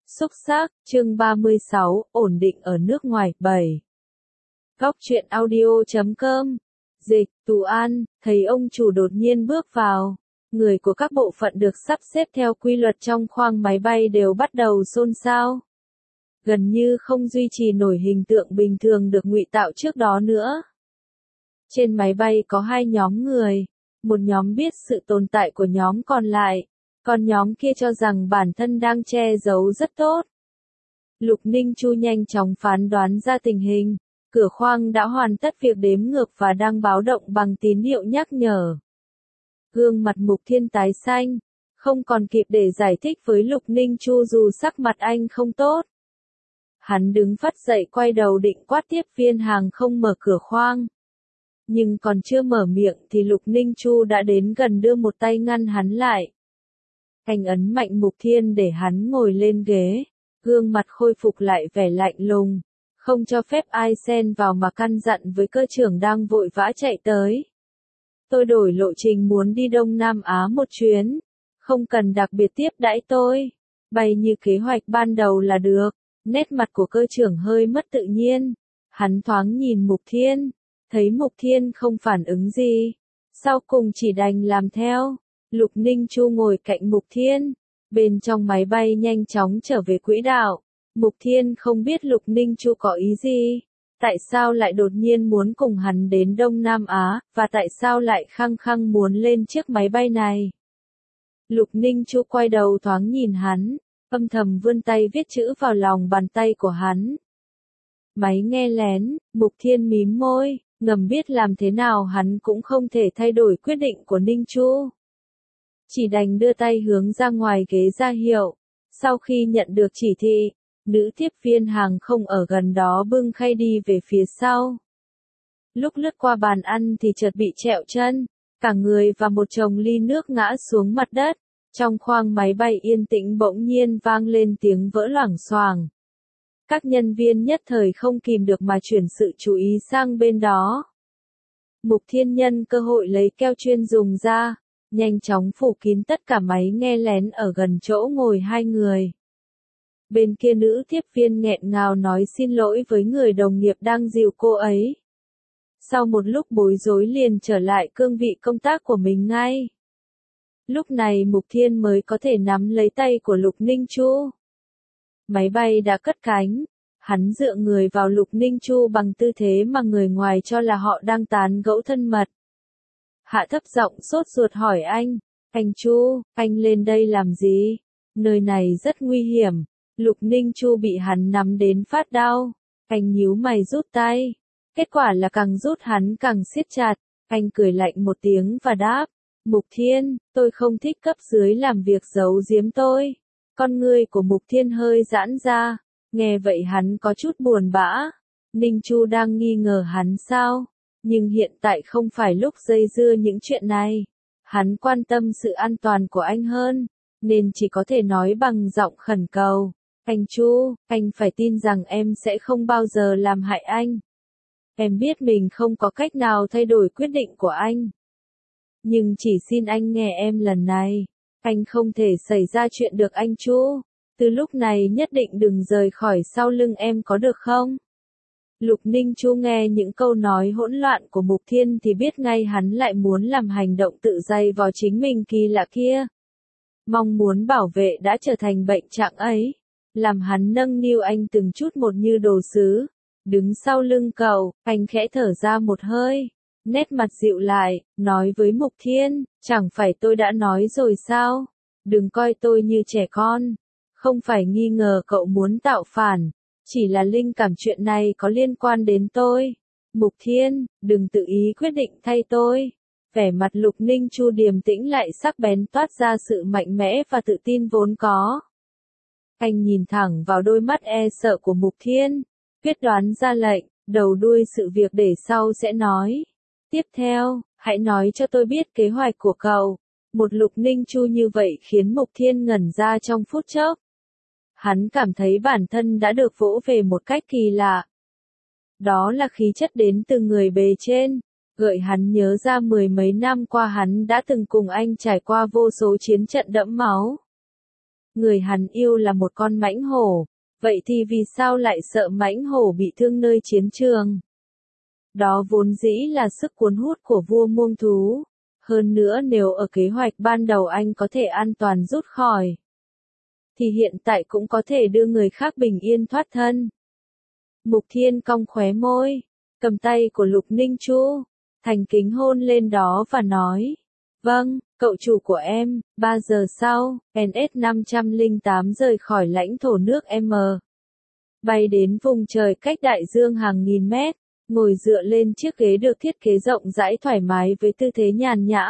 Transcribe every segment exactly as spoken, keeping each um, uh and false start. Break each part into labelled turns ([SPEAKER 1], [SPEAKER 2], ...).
[SPEAKER 1] Xúc xác, chương ba mươi sáu, ổn định ở nước ngoài, bảy. Góc truyện audio chấm com. Dịch, Tú An, thấy ông chủ đột nhiên bước vào. Người của các bộ phận được sắp xếp theo quy luật trong khoang máy bay đều bắt đầu xôn xao. Gần như không duy trì nổi hình tượng bình thường được ngụy tạo trước đó nữa. Trên máy bay có hai nhóm người. Một nhóm biết sự tồn tại của nhóm còn lại. Còn nhóm kia cho rằng bản thân đang che giấu rất tốt. Lục Ninh Chu nhanh chóng phán đoán ra tình hình. Cửa khoang đã hoàn tất việc đếm ngược và đang báo động bằng tín hiệu nhắc nhở. Gương mặt Mục Thiên tái xanh. Không còn kịp để giải thích với Lục Ninh Chu dù sắc mặt anh không tốt. Hắn đứng phắt dậy quay đầu định quát tiếp viên hàng không mở cửa khoang. Nhưng còn chưa mở miệng thì Lục Ninh Chu đã đến gần đưa một tay ngăn hắn lại. Anh ấn mạnh Mục Thiên để hắn ngồi lên ghế, gương mặt khôi phục lại vẻ lạnh lùng, không cho phép ai xen vào mà căn dặn với cơ trưởng đang vội vã chạy tới. Tôi đổi lộ trình muốn đi Đông Nam Á một chuyến, không cần đặc biệt tiếp đãi tôi, bay như kế hoạch ban đầu là được. Nét mặt của cơ trưởng hơi mất tự nhiên, hắn thoáng nhìn Mục Thiên, thấy Mục Thiên không phản ứng gì, sau cùng chỉ đành làm theo. Lục Ninh Chu ngồi cạnh Mục Thiên, bên trong máy bay nhanh chóng trở về quỹ đạo. Mục Thiên không biết Lục Ninh Chu có ý gì, tại sao lại đột nhiên muốn cùng hắn đến Đông Nam Á, và tại sao lại khăng khăng muốn lên chiếc máy bay này. Lục Ninh Chu quay đầu thoáng nhìn hắn, âm thầm vươn tay viết chữ vào lòng bàn tay của hắn. Máy nghe lén, Mục Thiên mím môi, ngầm biết làm thế nào hắn cũng không thể thay đổi quyết định của Ninh Chu. Chỉ đành đưa tay hướng ra ngoài ghế ra hiệu. Sau khi nhận được chỉ thị, nữ tiếp viên hàng không ở gần đó bưng khay đi về phía sau. Lúc lướt qua bàn ăn thì chợt bị trẹo chân, cả người và một chồng ly nước ngã xuống mặt đất. Trong khoang máy bay yên tĩnh bỗng nhiên vang lên tiếng vỡ loảng xoảng. Các nhân viên nhất thời không kìm được mà chuyển sự chú ý sang bên đó. Mục Thiên nhân cơ hội lấy keo chuyên dùng ra, nhanh chóng phủ kín tất cả máy nghe lén ở gần chỗ ngồi hai người. Bên kia nữ tiếp viên nghẹn ngào nói xin lỗi với người đồng nghiệp đang dìu cô ấy. Sau một lúc bối rối liền trở lại cương vị công tác của mình ngay. Lúc này Mục Thiên mới có thể nắm lấy tay của Lục Ninh Chu. Máy bay đã cất cánh, hắn dựa người vào Lục Ninh Chu bằng tư thế mà người ngoài cho là họ đang tán gẫu thân mật. Hạ thấp giọng sốt ruột hỏi anh, anh Chu, anh lên đây làm gì? Nơi này rất nguy hiểm. Lục Ninh Chu bị hắn nắm đến phát đau. Anh nhíu mày rút tay. Kết quả là càng rút hắn càng siết chặt. Anh cười lạnh một tiếng và đáp, Mục Thiên, tôi không thích cấp dưới làm việc giấu giếm tôi. Con ngươi của Mục Thiên hơi giãn ra. Nghe vậy hắn có chút buồn bã. Ninh Chu đang nghi ngờ hắn sao? Nhưng hiện tại không phải lúc dây dưa những chuyện này. Hắn quan tâm sự an toàn của anh hơn, nên chỉ có thể nói bằng giọng khẩn cầu. Anh Chu, anh phải tin rằng em sẽ không bao giờ làm hại anh. Em biết mình không có cách nào thay đổi quyết định của anh. Nhưng chỉ xin anh nghe em lần này. Anh không thể xảy ra chuyện được anh Chu. Từ lúc này nhất định đừng rời khỏi sau lưng em có được không? Lục Ninh Chu nghe những câu nói hỗn loạn của Mục Thiên thì biết ngay hắn lại muốn làm hành động tự dày vào chính mình kỳ lạ kia. Mong muốn bảo vệ đã trở thành bệnh trạng ấy. Làm hắn nâng niu anh từng chút một như đồ sứ. Đứng sau lưng cậu, anh khẽ thở ra một hơi. Nét mặt dịu lại, nói với Mục Thiên, chẳng phải tôi đã nói rồi sao? Đừng coi tôi như trẻ con. Không phải nghi ngờ cậu muốn tạo phản. Chỉ là linh cảm chuyện này có liên quan đến tôi. Mục Thiên, đừng tự ý quyết định thay tôi. Vẻ mặt Lục Ninh Chu điềm tĩnh lại sắc bén toát ra sự mạnh mẽ và tự tin vốn có. Anh nhìn thẳng vào đôi mắt e sợ của Mục Thiên, quyết đoán ra lệnh, đầu đuôi sự việc để sau sẽ nói. Tiếp theo, hãy nói cho tôi biết kế hoạch của cậu. Một Lục Ninh Chu như vậy khiến Mục Thiên ngẩn ra trong phút chốc. Hắn cảm thấy bản thân đã được vỗ về một cách kỳ lạ. Đó là khí chất đến từ người bề trên, gợi hắn nhớ ra mười mấy năm qua hắn đã từng cùng anh trải qua vô số chiến trận đẫm máu. Người hắn yêu là một con mãnh hổ, vậy thì vì sao lại sợ mãnh hổ bị thương nơi chiến trường? Đó vốn dĩ là sức cuốn hút của vua muông thú. Hơn nữa nếu ở kế hoạch ban đầu anh có thể an toàn rút khỏi, thì hiện tại cũng có thể đưa người khác bình yên thoát thân. Mục Thiên cong khóe môi, cầm tay của Lục Ninh Chu, thành kính hôn lên đó và nói, vâng, cậu chủ của em. Ba giờ sau, en ét năm không tám rời khỏi lãnh thổ nước M. Bay đến vùng trời cách đại dương hàng nghìn mét, ngồi dựa lên chiếc ghế được thiết kế rộng rãi thoải mái với tư thế nhàn nhã.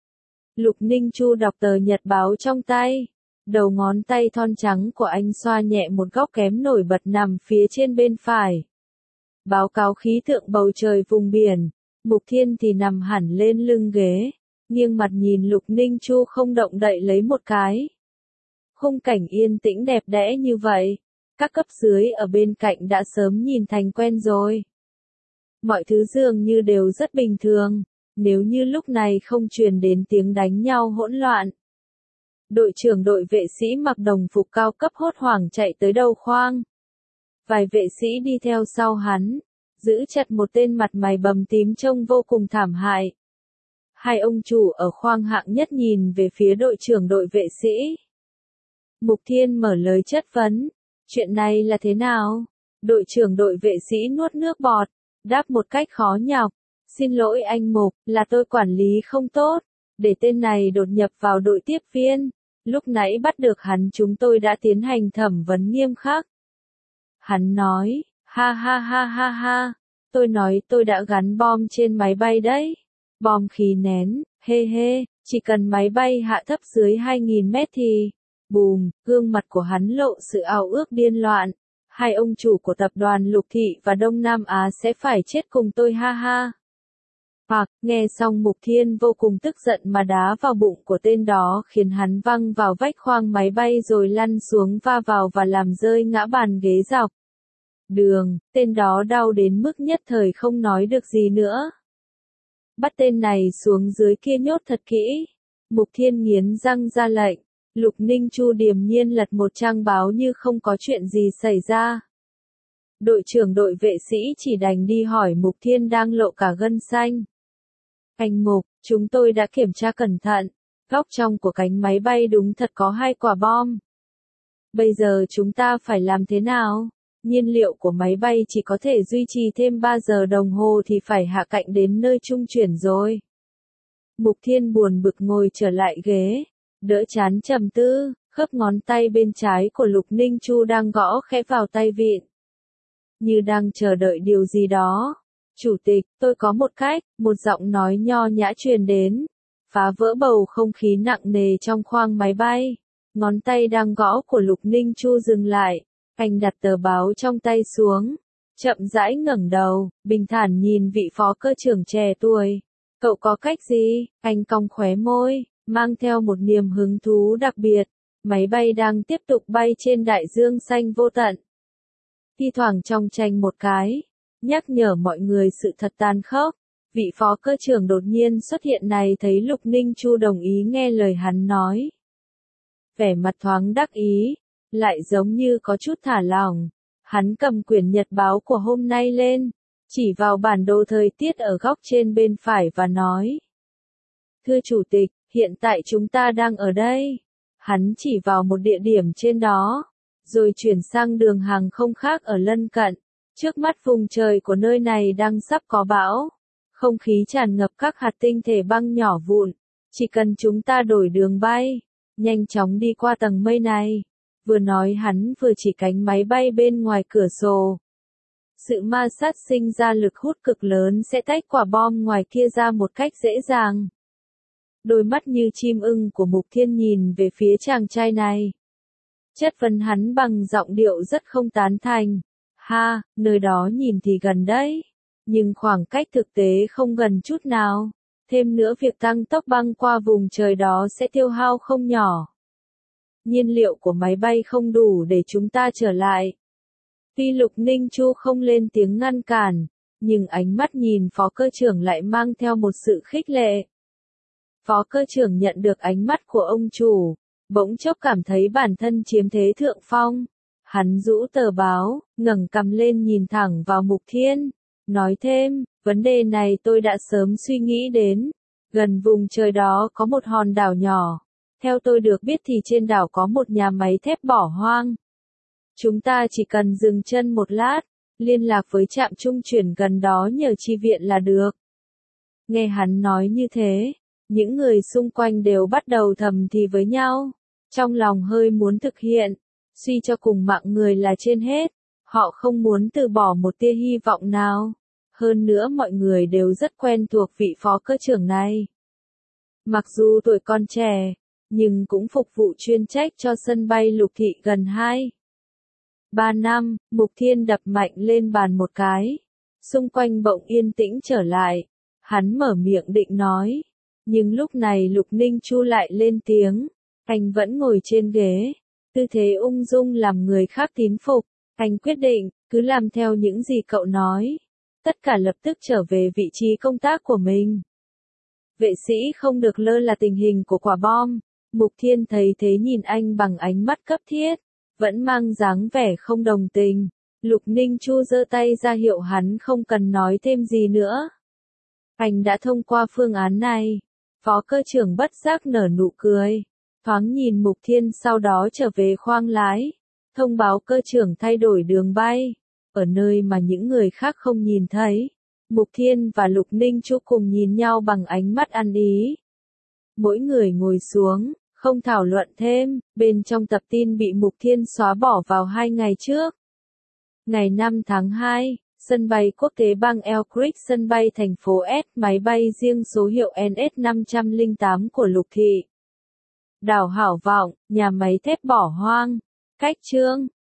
[SPEAKER 1] Lục Ninh Chu đọc tờ nhật báo trong tay. Đầu ngón tay thon trắng của anh xoa nhẹ một góc kém nổi bật nằm phía trên bên phải. Báo cáo khí tượng bầu trời vùng biển. Mục Thiên thì nằm hẳn lên lưng ghế, nghiêng mặt nhìn Lục Ninh Chu không động đậy lấy một cái. Khung cảnh yên tĩnh đẹp đẽ như vậy, các cấp dưới ở bên cạnh đã sớm nhìn thành quen rồi. Mọi thứ dường như đều rất bình thường, nếu như lúc này không truyền đến tiếng đánh nhau hỗn loạn. Đội trưởng đội vệ sĩ mặc đồng phục cao cấp hốt hoảng chạy tới đầu khoang. Vài vệ sĩ đi theo sau hắn, giữ chặt một tên mặt mày bầm tím trông vô cùng thảm hại. Hai ông chủ ở khoang hạng nhất nhìn về phía đội trưởng đội vệ sĩ. Mục Thiên mở lời chất vấn, chuyện này là thế nào? Đội trưởng đội vệ sĩ nuốt nước bọt, đáp một cách khó nhọc, xin lỗi anh Mục, là tôi quản lý không tốt, để tên này đột nhập vào đội tiếp viên, lúc nãy bắt được hắn chúng tôi đã tiến hành thẩm vấn nghiêm khắc. Hắn nói, ha ha ha ha ha, tôi nói tôi đã gắn bom trên máy bay đấy, bom khí nén, hê hê, chỉ cần máy bay hạ thấp dưới hai nghìn mét thì, bùm, gương mặt của hắn lộ sự ao ước điên loạn. Hai ông chủ của tập đoàn Lục Thị và Đông Nam Á sẽ phải chết cùng tôi ha ha. Hoặc, nghe xong Mục Thiên vô cùng tức giận mà đá vào bụng của tên đó khiến hắn văng vào vách khoang máy bay rồi lăn xuống va vào và làm rơi ngã bàn ghế dọc. Đường, tên đó đau đến mức nhất thời không nói được gì nữa. Bắt tên này xuống dưới kia nhốt thật kỹ. Mục Thiên nghiến răng ra lệnh. Lục Ninh Chu điềm nhiên lật một trang báo như không có chuyện gì xảy ra. Đội trưởng đội vệ sĩ chỉ đành đi hỏi Mục Thiên đang lộ cả gân xanh. Anh Mục, chúng tôi đã kiểm tra cẩn thận, góc trong của cánh máy bay đúng thật có hai quả bom. Bây giờ chúng ta phải làm thế nào? Nhiên liệu của máy bay chỉ có thể duy trì thêm ba giờ đồng hồ thì phải hạ cạnh đến nơi trung chuyển rồi. Mục Thiên buồn bực ngồi trở lại ghế, đỡ chán trầm tư, khớp ngón tay bên trái của Lục Ninh Chu đang gõ khẽ vào tay vịn. Như đang chờ đợi điều gì đó. Chủ tịch, tôi có một cách, một giọng nói nho nhã truyền đến, phá vỡ bầu không khí nặng nề trong khoang máy bay. Ngón tay đang gõ của Lục Ninh Chu dừng lại, anh đặt tờ báo trong tay xuống, chậm rãi ngẩng đầu, bình thản nhìn vị phó cơ trưởng trẻ tuổi. Cậu có cách gì? Anh cong khóe môi, mang theo một niềm hứng thú đặc biệt. Máy bay đang tiếp tục bay trên đại dương xanh vô tận. Thi thoảng trong tranh một cái, nhắc nhở mọi người sự thật tàn khốc. Vị phó cơ trưởng đột nhiên xuất hiện này thấy Lục Ninh Chu đồng ý nghe lời hắn nói. Vẻ mặt thoáng đắc ý, lại giống như có chút thả lỏng. Hắn cầm quyển nhật báo của hôm nay lên, chỉ vào bản đồ thời tiết ở góc trên bên phải và nói. Thưa Chủ tịch, hiện tại chúng ta đang ở đây. Hắn chỉ vào một địa điểm trên đó, rồi chuyển sang đường hàng không khác ở lân cận. Trước mắt vùng trời của nơi này đang sắp có bão. Không khí tràn ngập các hạt tinh thể băng nhỏ vụn. Chỉ cần chúng ta đổi đường bay, nhanh chóng đi qua tầng mây này. Vừa nói hắn vừa chỉ cánh máy bay bên ngoài cửa sổ. Sự ma sát sinh ra lực hút cực lớn sẽ tách quả bom ngoài kia ra một cách dễ dàng. Đôi mắt như chim ưng của Mục Thiên nhìn về phía chàng trai này. Chất vấn hắn bằng giọng điệu rất không tán thành. Ha, nơi đó nhìn thì gần đấy. Nhưng khoảng cách thực tế không gần chút nào. Thêm nữa việc tăng tốc băng qua vùng trời đó sẽ tiêu hao không nhỏ. Nhiên liệu của máy bay không đủ để chúng ta trở lại. Tuy Lục Ninh Chu không lên tiếng ngăn cản, nhưng ánh mắt nhìn phó cơ trưởng lại mang theo một sự khích lệ. Phó cơ trưởng nhận được ánh mắt của ông chủ, bỗng chốc cảm thấy bản thân chiếm thế thượng phong. Hắn rũ tờ báo, ngẩng cằm lên nhìn thẳng vào Mục Thiên, nói thêm, vấn đề này tôi đã sớm suy nghĩ đến. Gần vùng trời đó có một hòn đảo nhỏ. Theo tôi được biết thì trên đảo có một nhà máy thép bỏ hoang. Chúng ta chỉ cần dừng chân một lát, liên lạc với trạm trung chuyển gần đó nhờ chi viện là được. Nghe hắn nói như thế, những người xung quanh đều bắt đầu thầm thì với nhau, trong lòng hơi muốn thực hiện, suy cho cùng mạng người là trên hết, họ không muốn từ bỏ một tia hy vọng nào. Hơn nữa mọi người đều rất quen thuộc vị phó cơ trưởng này. Mặc dù tuổi còn trẻ, nhưng cũng phục vụ chuyên trách cho sân bay Lục Thị gần hai ba năm. Mục Thiên đập mạnh lên bàn một cái. Xung quanh bỗng yên tĩnh trở lại. Hắn mở miệng định nói. Nhưng lúc này Lục Ninh Chu lại lên tiếng. Anh vẫn ngồi trên ghế. Tư thế ung dung làm người khác tín phục. Anh quyết định, cứ làm theo những gì cậu nói. Tất cả lập tức trở về vị trí công tác của mình. Vệ sĩ không được lơ là tình hình của quả bom. Mục Thiên thấy thế nhìn anh bằng ánh mắt cấp thiết, vẫn mang dáng vẻ không đồng tình. Lục Ninh Chu giơ tay ra hiệu hắn không cần nói thêm gì nữa. Anh đã thông qua phương án này. Phó cơ trưởng bất giác nở nụ cười, thoáng nhìn Mục Thiên sau đó trở về khoang lái, thông báo cơ trưởng thay đổi đường bay, ở nơi mà những người khác không nhìn thấy. Mục Thiên và Lục Ninh Chu cùng nhìn nhau bằng ánh mắt ăn ý. Mỗi người ngồi xuống, không thảo luận thêm, bên trong tập tin bị Mục Thiên xóa bỏ vào hai ngày trước. Ngày năm tháng hai, sân bay quốc tế bang Elk Creek, sân bay thành phố S, máy bay riêng số hiệu N S năm không tám của Lục Thị. Đảo Hảo Vọng, nhà máy thép bỏ hoang. Cách chương